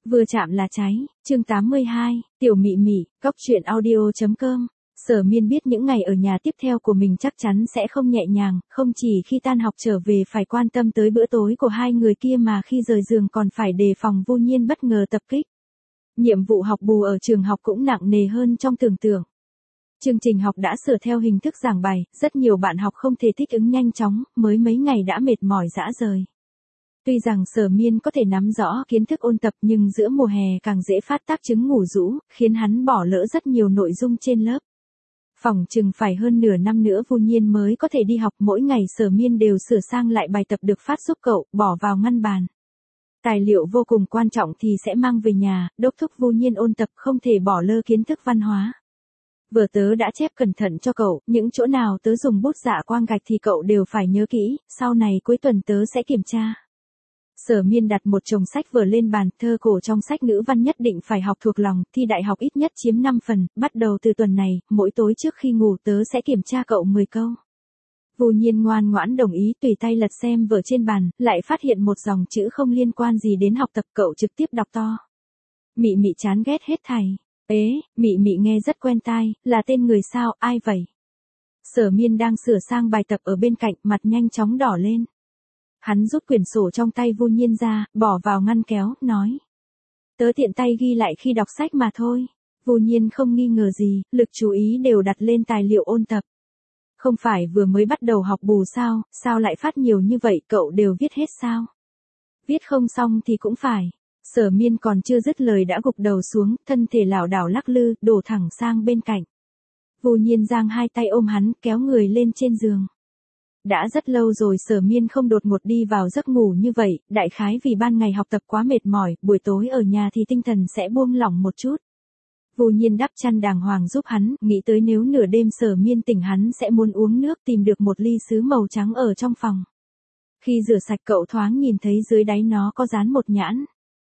Vừa chạm là cháy, chương 82, Tiểu Mị Mị, Cóc truyện audio.com. Sở Miên biết những ngày ở nhà tiếp theo của mình chắc chắn sẽ không nhẹ nhàng, không chỉ khi tan học trở về phải quan tâm tới bữa tối của hai người kia mà khi rời giường còn phải đề phòng Vu Nhiên bất ngờ tập kích. Nhiệm vụ học bù ở trường học cũng nặng nề hơn trong tưởng tượng. Chương trình học đã sửa theo hình thức giảng bài, rất nhiều bạn học không thể thích ứng nhanh chóng, mới mấy ngày đã mệt mỏi rã rời. Tuy rằng Sở Miên có thể nắm rõ kiến thức ôn tập nhưng giữa mùa hè càng dễ phát tác chứng ngủ rũ, khiến hắn bỏ lỡ rất nhiều nội dung trên lớp. Phỏng chừng phải hơn nửa năm nữa Vu Nhiên mới có thể đi học, mỗi ngày Sở Miên đều sửa sang lại bài tập được phát giúp cậu, bỏ vào ngăn bàn. Tài liệu vô cùng quan trọng thì sẽ mang về nhà, đốc thúc Vu Nhiên ôn tập không thể bỏ lơ kiến thức văn hóa. Vừa tớ đã chép cẩn thận cho cậu, những chỗ nào tớ dùng bút dạ quang gạch thì cậu đều phải nhớ kỹ, sau này cuối tuần tớ sẽ kiểm tra. Sở Miên đặt một chồng sách vở lên bàn, thơ cổ trong sách ngữ văn nhất định phải học thuộc lòng, thi đại học ít nhất chiếm 5 phần, bắt đầu từ tuần này, mỗi tối trước khi ngủ tớ sẽ kiểm tra cậu 10 câu. Vu Nhiên ngoan ngoãn đồng ý, tùy tay lật xem vở trên bàn, lại phát hiện một dòng chữ không liên quan gì đến học tập, cậu trực tiếp đọc to. Mị Mị chán ghét hết thầy. Ế, Mị Mị nghe rất quen tai, là tên người sao, ai vậy? Sở Miên đang sửa sang bài tập ở bên cạnh, mặt nhanh chóng đỏ lên. Hắn rút quyển sổ trong tay Vu Nhiên ra, bỏ vào ngăn kéo, nói. Tớ tiện tay ghi lại khi đọc sách mà thôi. Vu Nhiên không nghi ngờ gì, lực chú ý đều đặt lên tài liệu ôn tập. Không phải vừa mới bắt đầu học bù sao lại phát nhiều như vậy, cậu đều viết hết sao? Viết không xong thì cũng phải. Sở Miên còn chưa dứt lời đã gục đầu xuống, thân thể lảo đảo lắc lư, đổ thẳng sang bên cạnh. Vu Nhiên giang hai tay ôm hắn, kéo người lên trên giường. Đã rất lâu rồi Sở Miên không đột ngột đi vào giấc ngủ như vậy, đại khái vì ban ngày học tập quá mệt mỏi, buổi tối ở nhà thì tinh thần sẽ buông lỏng một chút. Vu Nhiên đắp chăn đàng hoàng giúp hắn, nghĩ tới nếu nửa đêm Sở Miên tỉnh hắn sẽ muốn uống nước, tìm được một ly sứ màu trắng ở trong phòng. Khi rửa sạch cậu thoáng nhìn thấy dưới đáy nó có dán một nhãn.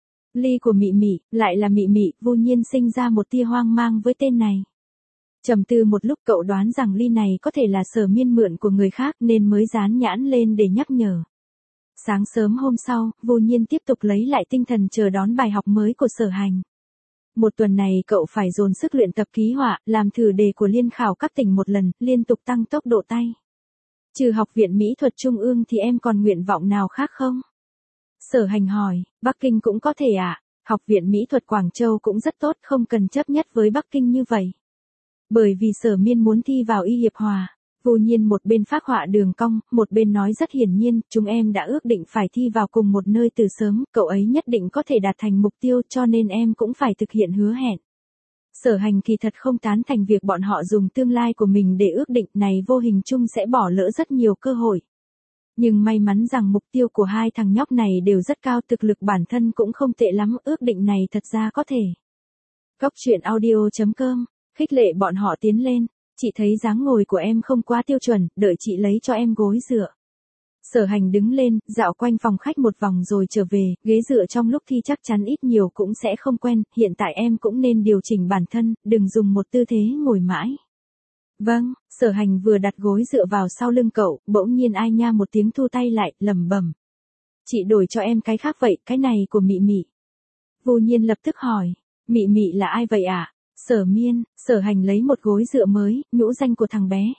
Ly của Mị Mị, lại là Mị Mị, Vu Nhiên sinh ra một tia hoang mang với tên này. Trầm tư một lúc cậu đoán rằng ly này có thể là Sở Miên mượn của người khác nên mới dán nhãn lên để nhắc nhở. Sáng sớm hôm sau, Vu Nhiên tiếp tục lấy lại tinh thần chờ đón bài học mới của Sở Hành. Một tuần này cậu phải dồn sức luyện tập ký họa, làm thử đề của liên khảo cấp tỉnh một lần, liên tục tăng tốc độ tay. Trừ Học viện Mỹ thuật Trung ương thì em còn nguyện vọng nào khác không? Sở Hành hỏi, Bắc Kinh cũng có thể ạ, Học viện Mỹ thuật Quảng Châu cũng rất tốt, không cần chấp nhất với Bắc Kinh như vậy. Bởi vì Sở Miên muốn thi vào Y Hiệp Hòa. Vu Nhiên một bên phác họa đường cong, một bên nói rất hiển nhiên, chúng em đã ước định phải thi vào cùng một nơi từ sớm, cậu ấy nhất định có thể đạt thành mục tiêu cho nên em cũng phải thực hiện hứa hẹn. Sở Hành kỳ thật không tán thành việc bọn họ dùng tương lai của mình để ước định, này vô hình chung sẽ bỏ lỡ rất nhiều cơ hội. Nhưng may mắn rằng mục tiêu của hai thằng nhóc này đều rất cao, thực lực bản thân cũng không tệ lắm, ước định này thật ra có thể. Cóc truyện audio.com, khích lệ bọn họ tiến lên, chị thấy dáng ngồi của em không quá tiêu chuẩn, đợi chị lấy cho em gối dựa. Sở Hành đứng lên, dạo quanh phòng khách một vòng rồi trở về, ghế dựa trong lúc thi chắc chắn ít nhiều cũng sẽ không quen, hiện tại em cũng nên điều chỉnh bản thân, đừng dùng một tư thế ngồi mãi. Vâng, Sở Hành vừa đặt gối dựa vào sau lưng cậu, bỗng nhiên ai nha một tiếng thu tay lại, lẩm bẩm. Chị đổi cho em cái khác vậy, cái này của Mị Mị. Vu Nhiên lập tức hỏi, Mị Mị là ai vậy ạ? Sở Miên, Sở Hành lấy một gối dựa mới, nhũ danh của thằng bé.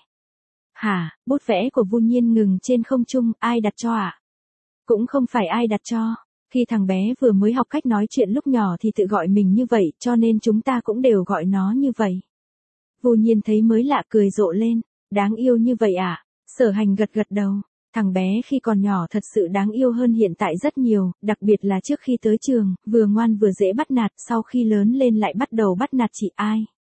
Hả, bút vẽ của Vu Nhiên ngừng trên không trung, ai đặt cho ạ? Cũng không phải ai đặt cho. Khi thằng bé vừa mới học cách nói chuyện lúc nhỏ thì tự gọi mình như vậy, cho nên chúng ta cũng đều gọi nó như vậy. Vu Nhiên thấy mới lạ cười rộ lên, đáng yêu như vậy à? Sở Hành gật gật đầu. Thằng bé khi còn nhỏ thật sự đáng yêu hơn hiện tại rất nhiều, đặc biệt là trước khi tới trường, vừa ngoan vừa dễ bắt nạt, sau khi lớn lên lại bắt đầu bắt nạt chị ai.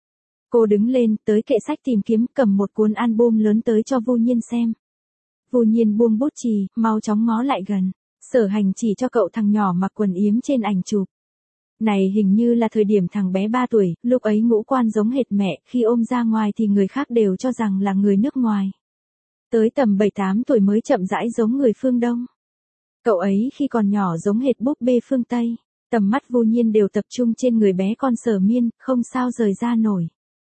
Cô đứng lên, tới kệ sách tìm kiếm, cầm một cuốn album lớn tới cho Vu Nhiên xem. Vu Nhiên buông bút chì, mau chóng ngó lại gần. Sở Hành chỉ cho cậu thằng nhỏ mặc quần yếm trên ảnh chụp. Này hình như là thời điểm thằng bé 3 tuổi, lúc ấy ngũ quan giống hệt mẹ, khi ôm ra ngoài thì người khác đều cho rằng là người nước ngoài. Tới tầm 7-8 tuổi mới chậm rãi giống người phương Đông. Cậu ấy khi còn nhỏ giống hệt búp bê phương Tây. Tầm mắt Vu Nhiên đều tập trung trên người bé con Sở Miên, không sao rời ra nổi.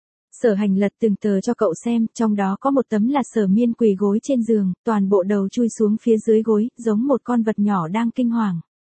Sở Hành lật từng tờ cho cậu xem, trong đó có một tấm là Sở Miên quỳ gối trên giường, toàn bộ đầu chui xuống phía dưới gối, giống một con vật nhỏ đang kinh hoàng.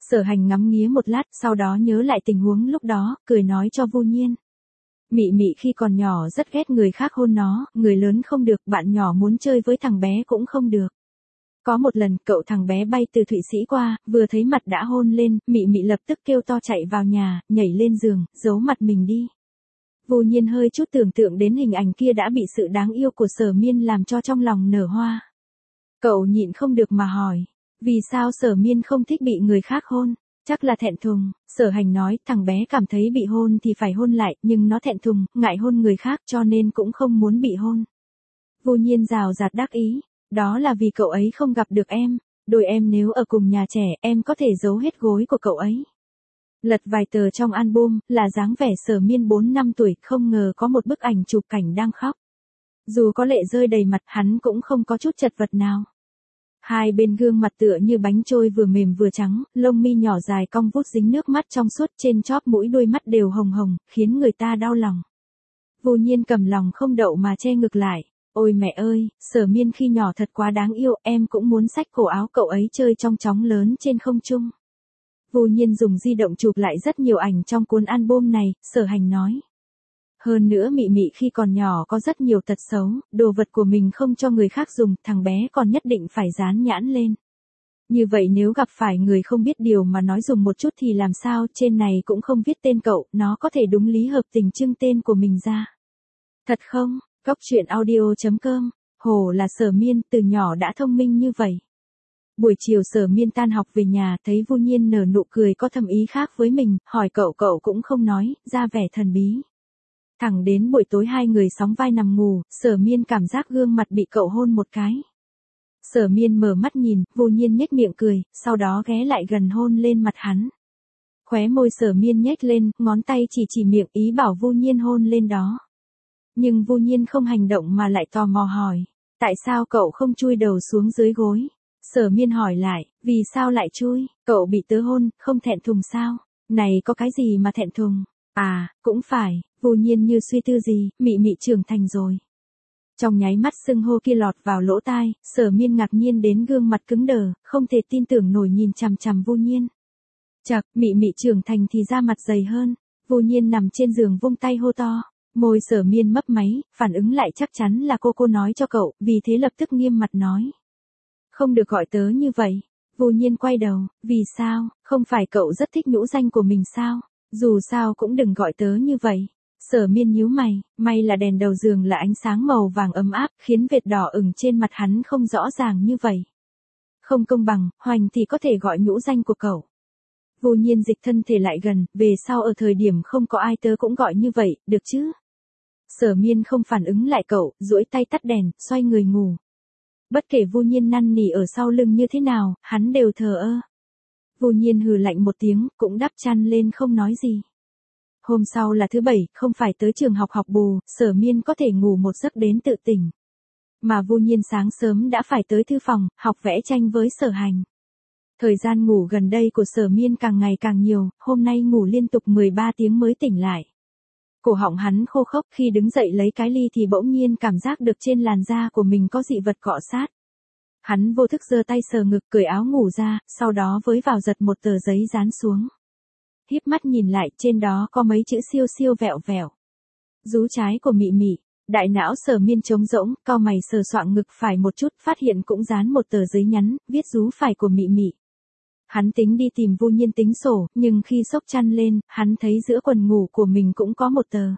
Sở Hành ngắm nghía một lát, sau đó nhớ lại tình huống lúc đó, cười nói cho Vu Nhiên. Mị Mị khi còn nhỏ rất ghét người khác hôn nó, người lớn không được, bạn nhỏ muốn chơi với thằng bé cũng không được. Có một lần, cậu thằng bé bay từ Thụy Sĩ qua, vừa thấy mặt đã hôn lên, Mị Mị lập tức kêu to chạy vào nhà, nhảy lên giường, giấu mặt mình đi. Vu Nhiên hơi chút tưởng tượng đến hình ảnh kia đã bị sự đáng yêu của Sở Miên làm cho trong lòng nở hoa. Cậu nhịn không được mà hỏi, vì sao Sở Miên không thích bị người khác hôn? Chắc là thẹn thùng, Sở Hành nói, thằng bé cảm thấy bị hôn thì phải hôn lại, nhưng nó thẹn thùng, ngại hôn người khác cho nên cũng không muốn bị hôn. Vu Nhiên rào rạt đắc ý, đó là vì cậu ấy không gặp được em, đôi em nếu ở cùng nhà trẻ em có thể giấu hết gối của cậu ấy. Lật vài tờ trong album, là dáng vẻ Sở Miên 4 năm tuổi, không ngờ có một bức ảnh chụp cảnh đang khóc. Dù có lệ rơi đầy mặt hắn cũng không có chút chật vật nào. Hai bên gương mặt tựa như bánh trôi vừa mềm vừa trắng, lông mi nhỏ dài cong vút dính nước mắt trong suốt trên chóp mũi đôi mắt đều hồng hồng, khiến người ta đau lòng. Vu Nhiên cầm lòng không đậu mà che ngực lại. Ôi mẹ ơi, Sở Miên khi nhỏ thật quá đáng yêu, em cũng muốn xách cổ áo cậu ấy chơi trong chóng lớn trên không trung. Vu Nhiên dùng di động chụp lại rất nhiều ảnh trong cuốn album này, Sở Hành nói. Hơn nữa Mị Mị khi còn nhỏ có rất nhiều tật xấu, đồ vật của mình không cho người khác dùng, thằng bé còn nhất định phải dán nhãn lên. Như vậy nếu gặp phải người không biết điều mà nói dùng một chút thì làm sao, trên này cũng không viết tên cậu, nó có thể đúng lý hợp tình trưng tên của mình ra. Thật không? Góc truyện audio.com, Hồ là Sở Miên, từ nhỏ đã thông minh như vậy. Buổi chiều Sở Miên tan học về nhà, thấy Vu Nhiên nở nụ cười có thâm ý khác với mình, hỏi cậu cũng không nói, ra vẻ thần bí. Thẳng đến buổi tối hai người sóng vai nằm ngủ, Sở Miên cảm giác gương mặt bị cậu hôn một cái. Sở Miên mở mắt nhìn, Vu Nhiên nhếch miệng cười, sau đó ghé lại gần hôn lên mặt hắn. Khóe môi Sở Miên nhếch lên, ngón tay chỉ miệng ý bảo Vu Nhiên hôn lên đó. Nhưng Vu Nhiên không hành động mà lại tò mò hỏi, tại sao cậu không chui đầu xuống dưới gối? Sở Miên hỏi lại, vì sao lại chui, cậu bị tớ hôn, không thẹn thùng sao? Này có cái gì mà thẹn thùng? À, cũng phải, Vu Nhiên như suy tư gì, Mị Mị trưởng thành rồi. Trong nháy mắt xưng hô kia lọt vào lỗ tai, Sở Miên ngạc nhiên đến gương mặt cứng đờ, không thể tin tưởng nổi nhìn chằm chằm Vu Nhiên. Chậc, Mị Mị trưởng thành thì da mặt dày hơn. Vu Nhiên nằm trên giường vung tay hô to. Môi Sở Miên mấp máy, phản ứng lại chắc chắn là cô nói cho cậu, vì thế lập tức nghiêm mặt nói. Không được gọi tớ như vậy. Vu Nhiên quay đầu, vì sao, không phải cậu rất thích nhũ danh của mình sao? Dù sao cũng đừng gọi tớ như vậy. Sở Miên nhíu mày, may là đèn đầu giường là ánh sáng màu vàng ấm áp, khiến vệt đỏ ửng trên mặt hắn không rõ ràng như vậy. Không công bằng, Hoành thì có thể gọi nhũ danh của cậu. Vu Nhiên dịch thân thể lại gần, về sau ở thời điểm không có ai tớ cũng gọi như vậy, được chứ? Sở Miên không phản ứng lại cậu, duỗi tay tắt đèn, xoay người ngủ. Bất kể Vu Nhiên năn nỉ ở sau lưng như thế nào, hắn đều thờ ơ. Vu Nhiên hừ lạnh một tiếng, cũng đắp chăn lên không nói gì. Hôm sau là thứ bảy, không phải tới trường học học bù, Sở Miên có thể ngủ một giấc đến tự tỉnh. Mà Vu Nhiên sáng sớm đã phải tới thư phòng, học vẽ tranh với Sở Hành. Thời gian ngủ gần đây của Sở Miên càng ngày càng nhiều, hôm nay ngủ liên tục 13 tiếng mới tỉnh lại. Cổ họng hắn khô khốc, khi đứng dậy lấy cái ly thì bỗng nhiên cảm giác được trên làn da của mình có dị vật cọ sát. Hắn vô thức giơ tay sờ ngực, cởi áo ngủ ra, sau đó với vào giật một tờ giấy dán xuống. Híp mắt nhìn lại, trên đó có mấy chữ siêu siêu vẹo vẹo. Dú trái của Mị Mị. Đại não Sở Miên trống rỗng, cau mày sờ soạng ngực phải một chút, phát hiện cũng dán một tờ giấy nhắn, viết dú phải của Mị Mị. Hắn tính đi tìm Vu Nhiên tính sổ, nhưng khi xốc chăn lên, hắn thấy giữa quần ngủ của mình cũng có một tờ.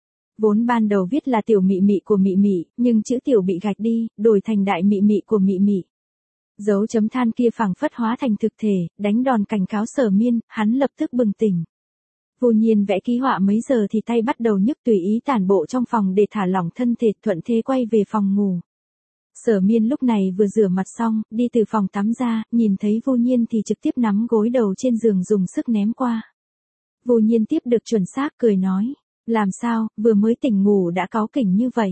Vốn ban đầu viết là tiểu Mị Mị của Mị Mị, nhưng chữ tiểu bị gạch đi, đổi thành đại Mị Mị của Mị Mị. Dấu chấm than kia phảng phất hóa thành thực thể, đánh đòn cảnh cáo Sở Miên, hắn lập tức bừng tỉnh. Vu Nhiên vẽ ký họa mấy giờ thì tay bắt đầu nhức, tùy ý tản bộ trong phòng để thả lỏng thân thể, thuận thế quay về phòng ngủ. Sở Miên lúc này vừa rửa mặt xong, đi từ phòng tắm ra, nhìn thấy Vu Nhiên thì trực tiếp nắm gối đầu trên giường dùng sức ném qua. Vu Nhiên tiếp được chuẩn xác cười nói, làm sao, vừa mới tỉnh ngủ đã cáu kỉnh như vậy.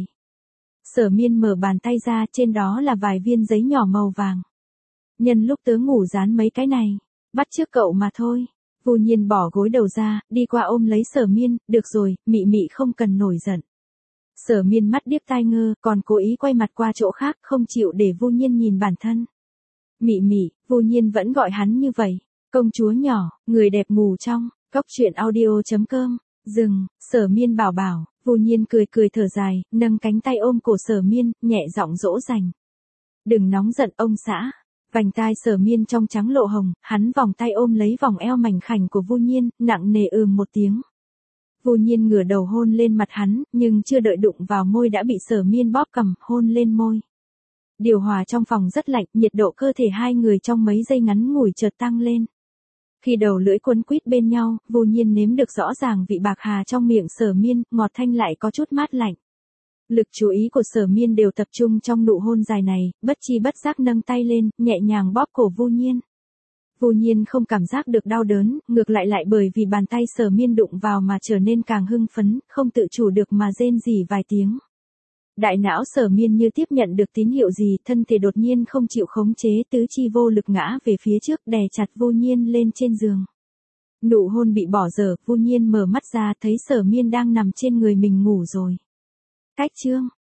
Sở Miên mở bàn tay ra, trên đó là vài viên giấy nhỏ màu vàng. Nhân lúc tớ ngủ dán mấy cái này, bắt chước cậu mà thôi. Vu Nhiên bỏ gối đầu ra, đi qua ôm lấy Sở Miên, được rồi, Mị Mị không cần nổi giận. Sở Miên mắt điếc tai ngơ, còn cố ý quay mặt qua chỗ khác, không chịu để Vu Nhiên nhìn bản thân. Mị Mị, Vu Nhiên vẫn gọi hắn như vậy. Công chúa nhỏ, người đẹp ngủ trong, cóc truyện audio.com, dừng, Sở Miên bảo bảo, Vu Nhiên cười cười thở dài, nâng cánh tay ôm cổ Sở Miên, nhẹ giọng dỗ dành. Đừng nóng giận ông xã. Vành tai Sở Miên trong trắng lộ hồng, hắn vòng tay ôm lấy vòng eo mảnh khảnh của Vu Nhiên, nặng nề một tiếng. Vu Nhiên ngửa đầu hôn lên mặt hắn, nhưng chưa đợi đụng vào môi đã bị Sở Miên bóp cầm, hôn lên môi. Điều hòa trong phòng rất lạnh, nhiệt độ cơ thể hai người trong mấy giây ngắn ngủi chợt tăng lên. Khi đầu lưỡi quấn quýt bên nhau, Vu Nhiên nếm được rõ ràng vị bạc hà trong miệng Sở Miên, ngọt thanh lại có chút mát lạnh. Lực chú ý của Sở Miên đều tập trung trong nụ hôn dài này, bất chi bất giác nâng tay lên, nhẹ nhàng bóp cổ Vu Nhiên. Vu Nhiên không cảm giác được đau đớn, ngược lại bởi vì bàn tay Sở Miên đụng vào mà trở nên càng hưng phấn, không tự chủ được mà rên rỉ vài tiếng. Đại não Sở Miên như tiếp nhận được tín hiệu gì, thân thể đột nhiên không chịu khống chế, tứ chi vô lực ngã về phía trước, đè chặt Vu Nhiên lên trên giường. Nụ hôn bị bỏ dở, Vu Nhiên mở mắt ra thấy Sở Miên đang nằm trên người mình ngủ rồi. Cách chương